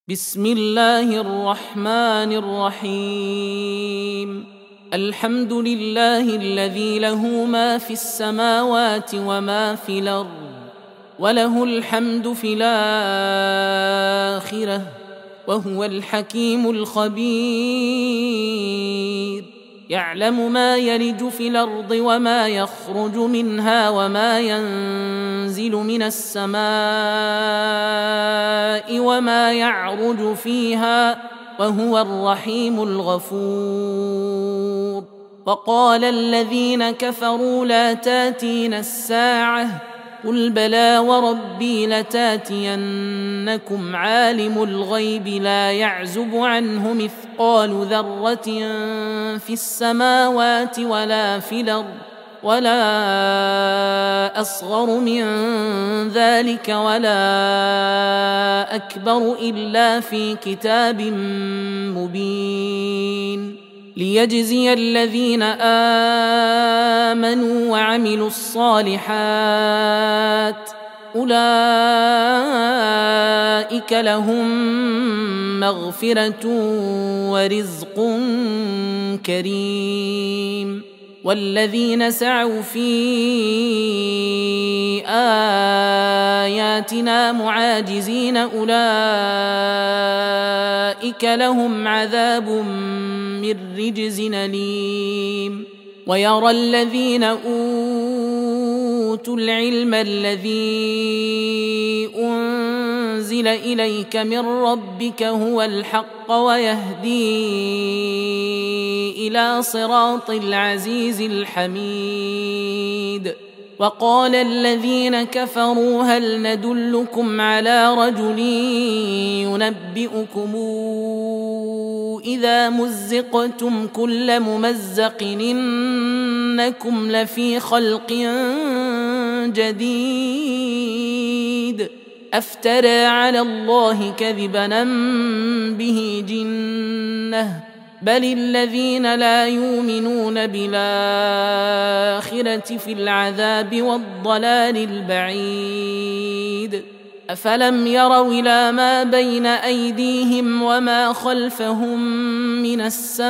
بسم الله الرحمن الرحيم. الحمد لله الذي له ما في السماوات وما في الأرض، وله الحمد في الآخرة، وهو الحكيم الخبير. يعلم ما يلج في الأرض وما يخرج منها وما ينزل من السماء وما يعرج فيها، وهو الرحيم الغفور. وقال الذين كفروا لا تاتينا الساعة، قل بلى وربي لتاتينكم، عالم الغيب لا يعزب عنه مثقال ذرة في السماوات ولا في الأرض، ولا أصغر من ذلك ولا أكبر إلا في كتاب مبين، ليجزي الذين آمنوا وعملوا الصالحات، أولئك لهم مغفرة ورزق كريم. والذين سعوا في آياتنا معاجزين أولئك لهم عذاب من رجز أليم. ويرى الذين أوتوا العلم الذي أنزل إليك من ربك هو الحق ويهدي إلى صراط العزيز الحميد. وقال الذين كفروا هل ندلكم على رجل ينبئكم إذا مزقتم كل ممزق إنكم لفي خلق جديد، أفترى على الله كذبا أم به جنة، بل الذين لا يؤمنون بالآخرة في العذاب والضلال البعيد. أفلم يروا إلى ما بين أيديهم وما خلفهم من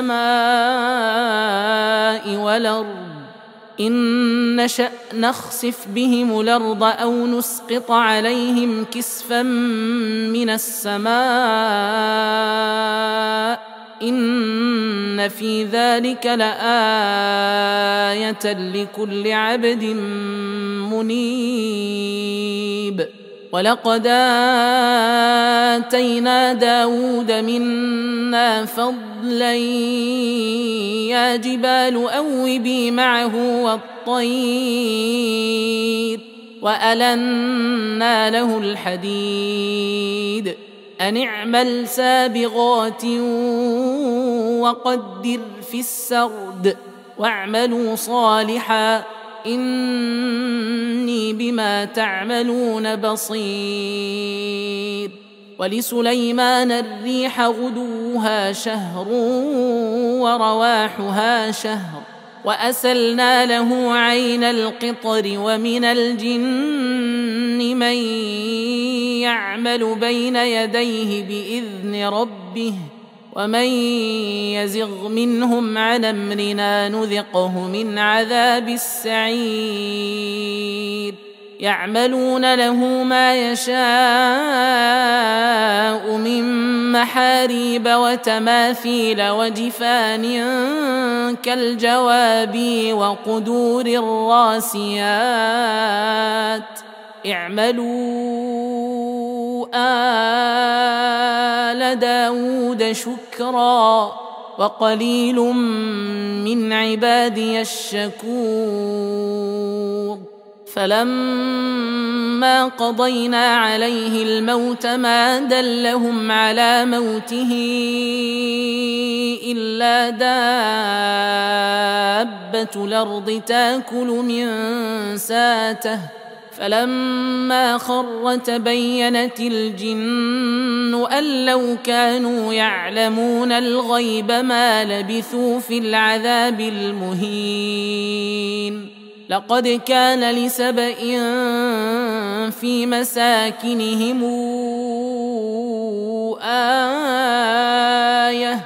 السماء والأرض، إن نشأ نخسف بهم الأرض أو نسقط عليهم كسفا من السماء، إن في ذلك لآية لكل عبد منيب. ولقد آتينا داود منا فضلا يا جبال أوبي معه والطير، وألنا له الحديد، أن اعمل سابغات وقدر في السرد، واعملوا صالحا إني بما تعملون بصير. ولسليمان الريح غدوها شهر ورواحها شهر، وأسلنا له عين القطر، ومن الجن من يعمل بين يديه بإذن ربه، ومن يزغ منهم عن أمرنا نذقه من عذاب السعير. يعملون له ما يشاء من محاريب وتماثيل وجفان كالجواب وقدور الراسيات. اعملوا آل داود شكرا وقليل من عبادي الشكور. فلما قضينا عليه الموت ما دلهم على موته إلا دابة الأرض تأكل من ساته، فلما خر تبينت الجن أن لو كانوا يعلمون الغيب ما لبثوا في العذاب المهين. لقد كان لسبإ في مساكنهم آية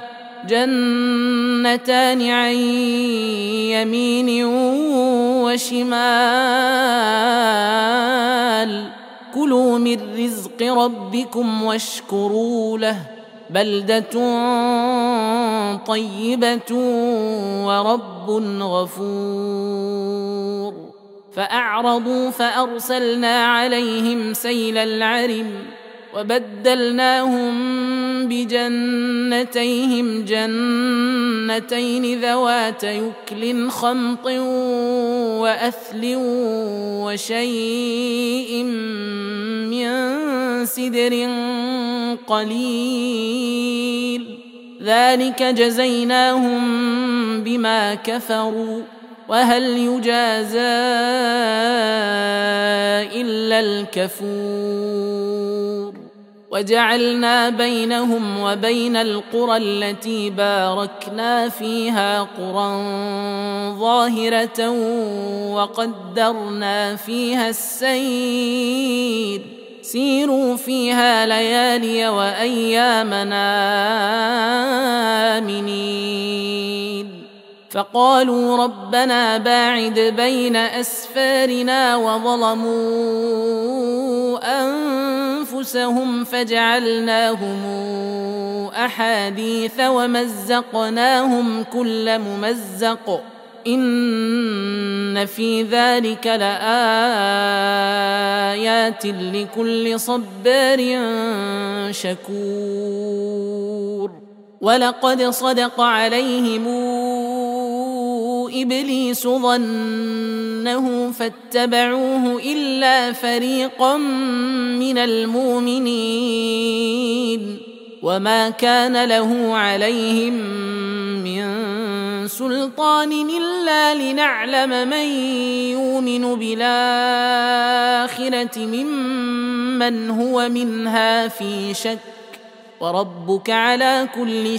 جنتان عن يمين وشمال كلوا من رزق ربكم واشكروا له بلدة طيبة ورب غفور فأعرضوا فأرسلنا عليهم سيل العرم وبدلناهم بجنتيهم جنتين ذوات يكل خمط وأثل وشيء من سدر قليل ذلك جزيناهم بما كفروا وهل يجازى إلا الكفور وجعلنا بينهم وبين القرى التي باركنا فيها قرى ظاهرة وقدرنا فيها السير سيروا فيها ليالي وأيامنا آمنين فقالوا ربنا باعد بين أسفارنا وظلموا أنفسهم فجعلناهم أحاديث ومزقناهم كل ممزق إن في ذلك لآيات لكل صبار شكور ولقد صدق عليهم إبليس ظنه فاتبعوه إلا فريقا من المؤمنين وما كان له عليهم من سلطان إلا لنعلم من يؤمن بالآخرة ممن هو منها في شك وربك على كل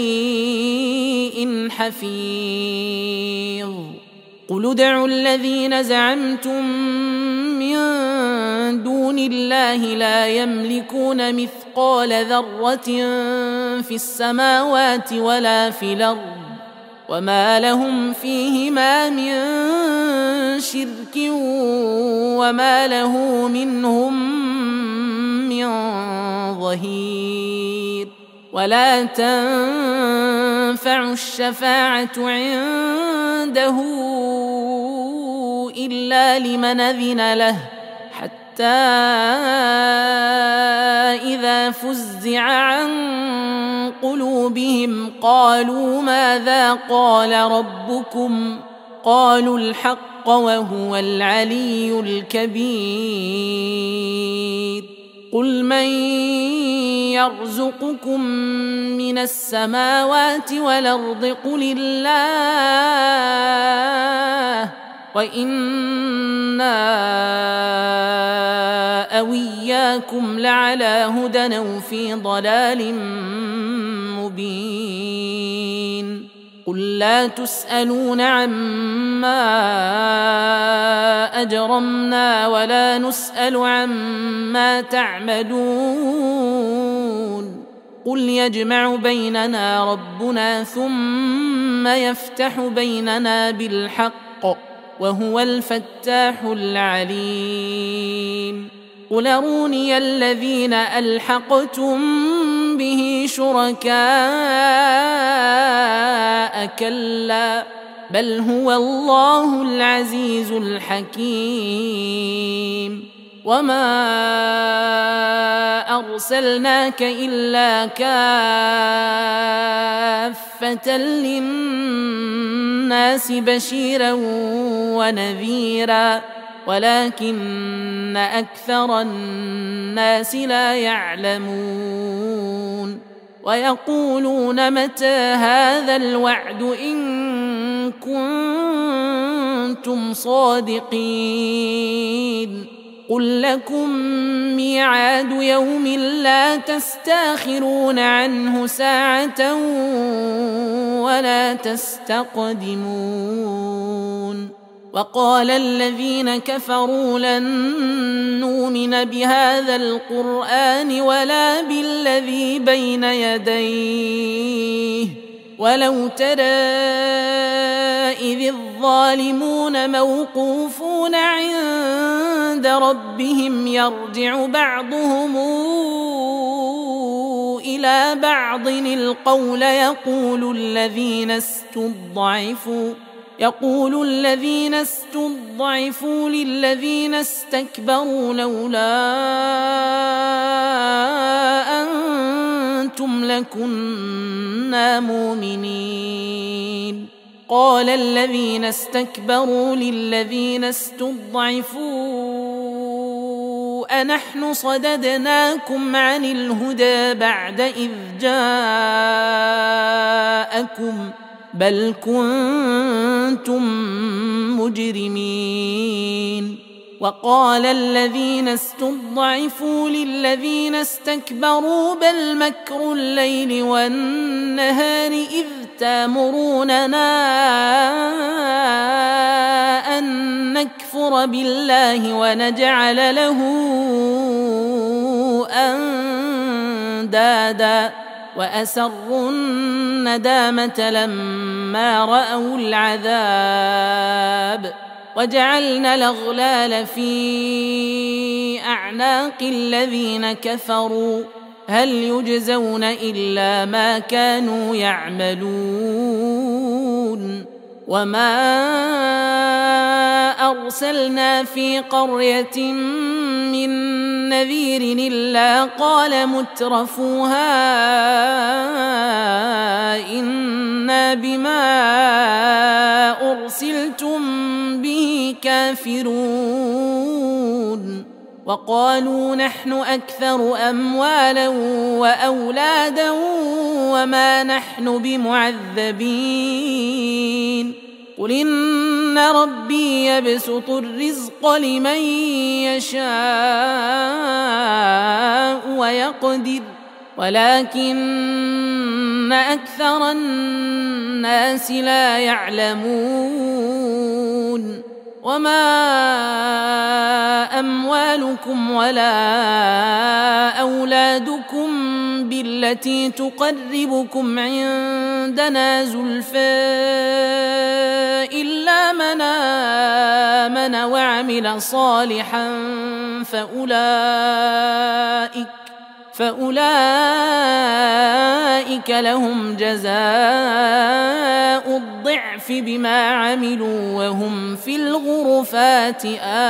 شيء حفيظ قل ادعوا الذين زعمتم من دون الله لا يملكون مثقال ذرة في السماوات ولا في الأرض وما لهم فيهما من شرك وما له منهم من ظهير ولا تنفع الشفاعة عنده إلا لمن أذن له حتى إذا فزع عن قلوبهم قالوا ماذا قال ربكم قالوا الحق وهو العلي الكبير قل من يرزقكم من السماوات والأرض قل الله وإنا أو إياكم لعلى هدى أو في ضلال مبين قل لا تسألون عما أجرمنا ولا نسأل عما تعملون قل يجمع بيننا ربنا ثم يفتح بيننا بالحق وهو الفتاح العليم قل أروني الذين ألحقتم به شركاء كلا بل هو الله العزيز الحكيم وما أرسلناك إلا كافة للناس بشيرا ونذيرا ولكن أكثر الناس لا يعلمون ويقولون متى هذا الوعد إن كنتم صادقين قل لكم ميعاد يوم لا تستاخرون عنه ساعة ولا تستقدمون وقال الذين كفروا لن نؤمن بهذا القرآن ولا بالذي بين يديه ولو ترى إذ الظالمون موقوفون عند ربهم يرجع بعضهم إلى بعض القول يقول الذين استضعفوا للذين استكبروا لولا أنتم لكنا مؤمنين قال الذين استكبروا للذين استضعفوا أنحن صددناكم عن الهدى بعد إذ جاءكم بل كنتم مجرمين وقال الذين استضعفوا للذين استكبروا بل مكر الليل والنهار إذ تأمروننا أن نكفر بالله ونجعل له أندادا وأسروا الندامة لما رأوا العذاب وجعلنا الأغلال في أعناق الذين كفروا هل يجزون إلا ما كانوا يعملون وما أرسلنا في قرية من نذير إلا قال مترفوها إنا بما أرسلتم به كافرون وقالوا نحن أكثر أموالا وأولادا وما نحن بمعذبين قل إن ربي يبسط الرزق لمن يشاء ويقدر ولكن أكثر الناس لا يعلمون وما أموالكم ولا أولادكم بالتي تقربكم عندنا زلفى إلا من آمن وعمل صالحا فأولئك لهم جزاء الضعف بما عملوا وهم في الغرفات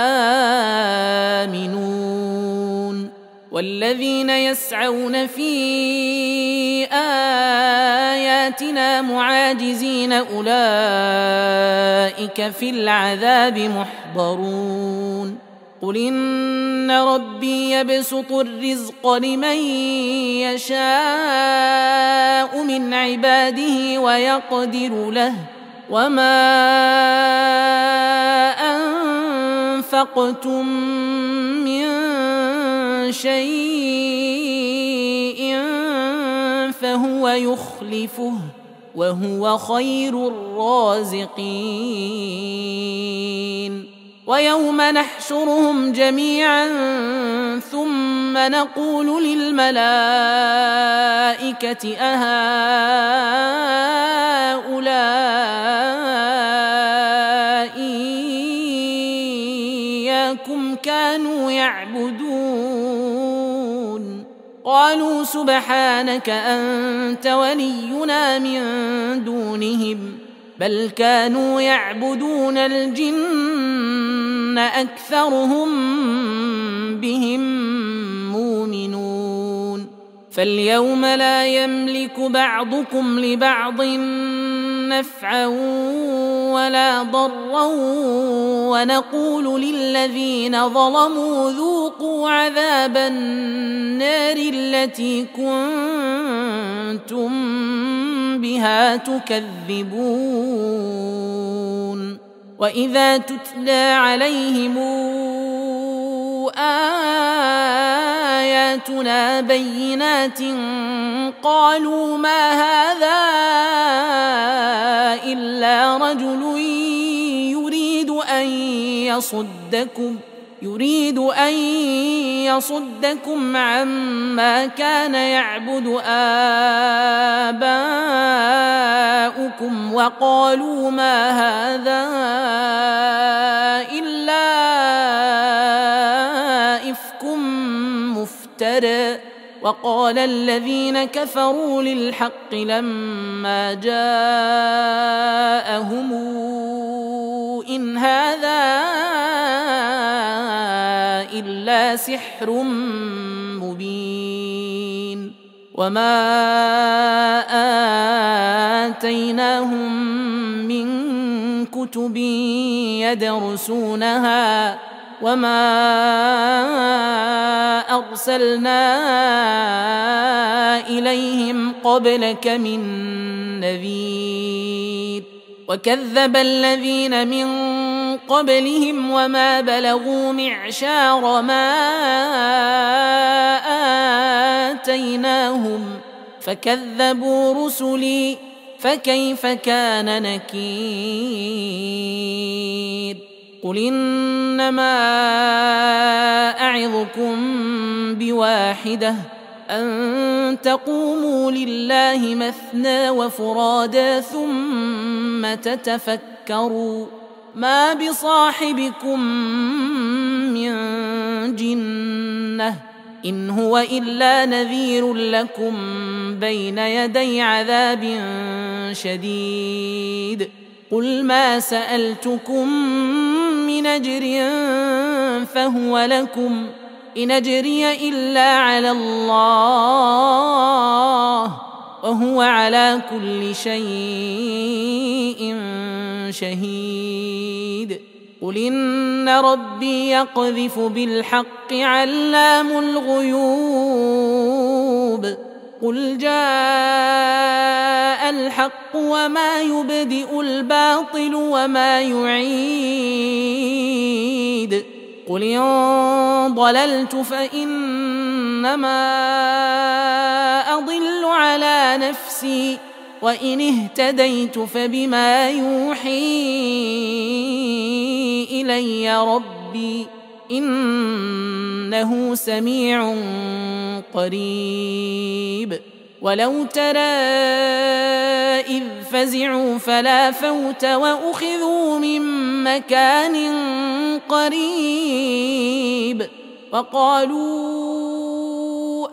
آمنون والذين يسعون في آياتنا معاجزين أولئك في العذاب محضرون قل إن ربي يبسط الرزق لمن يشاء من عباده ويقدر له وما أنفقتم من شيء فهو يخلفه وهو خير الرازقين ويوم نحشرهم جميعا ثم نقول للملائكة أهؤلاء إياكم كانوا يعبدون قالوا سبحانك أنت ولينا من دونهم بل كانوا يعبدون الجن أكثرهم بهم مؤمنون فاليوم لا يملك بعضكم لبعض نفعا ولا ضرا ونقول للذين ظلموا ذوقوا عذاب النار التي كنتم بها تكذبون وإذا تتلى عليهم آياتنا بينات قالوا ما هذا إلا رجل يريد يريد أن يصدكم عما كان يعبد آباؤكم وقالوا ما هذا إلا إفك مفترى. وقال الذين كفروا للحق لما جاءهم إن هذا إلا سحر مبين. وما آتيناهم من كتب يدرسونها وما أرسلنا إليهم قبلك من نذير. وكذب الذين من قبلهم وما بلغوا معشار ما آتيناهم فكذبوا رسلي فكيف كان نكير. قل إنما أعظكم بواحدة أن تقوموا لله مثنى وفرادا ثم تتفكروا ما بصاحبكم من جنة إن هو إلا نذير لكم بين يدي عذاب شديد. قل ما سألتكم من أجر فهو لكم إن أجري إلا على الله وهو على كل شيء شهيد. قل إن ربي يقذف بالحق علام الغيوب. قل جاء الحق وما يبدئ الباطل وما يعيد. قل إن ضللت فإنما أضل على نفسي وإن اهتديت فبما يوحي إلي ربي إنه سميع قريب. ولو ترى إذ فزعوا فلا فوت وأخذوا من مكان قريب وقالوا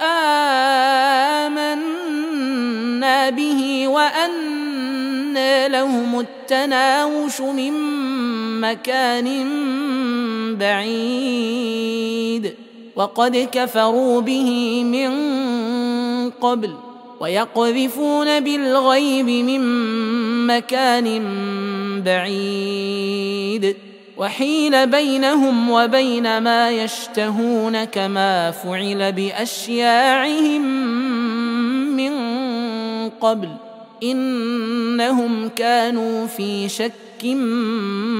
آمنا به وأنى لهم التناوش من مكان بعيد وقد كفروا به من قبل ويقذفون بالغيب من مكان بعيد. وحيل بينهم وبين ما يشتهون كما فعل بأشياعهم من قبل إنهم كانوا في شك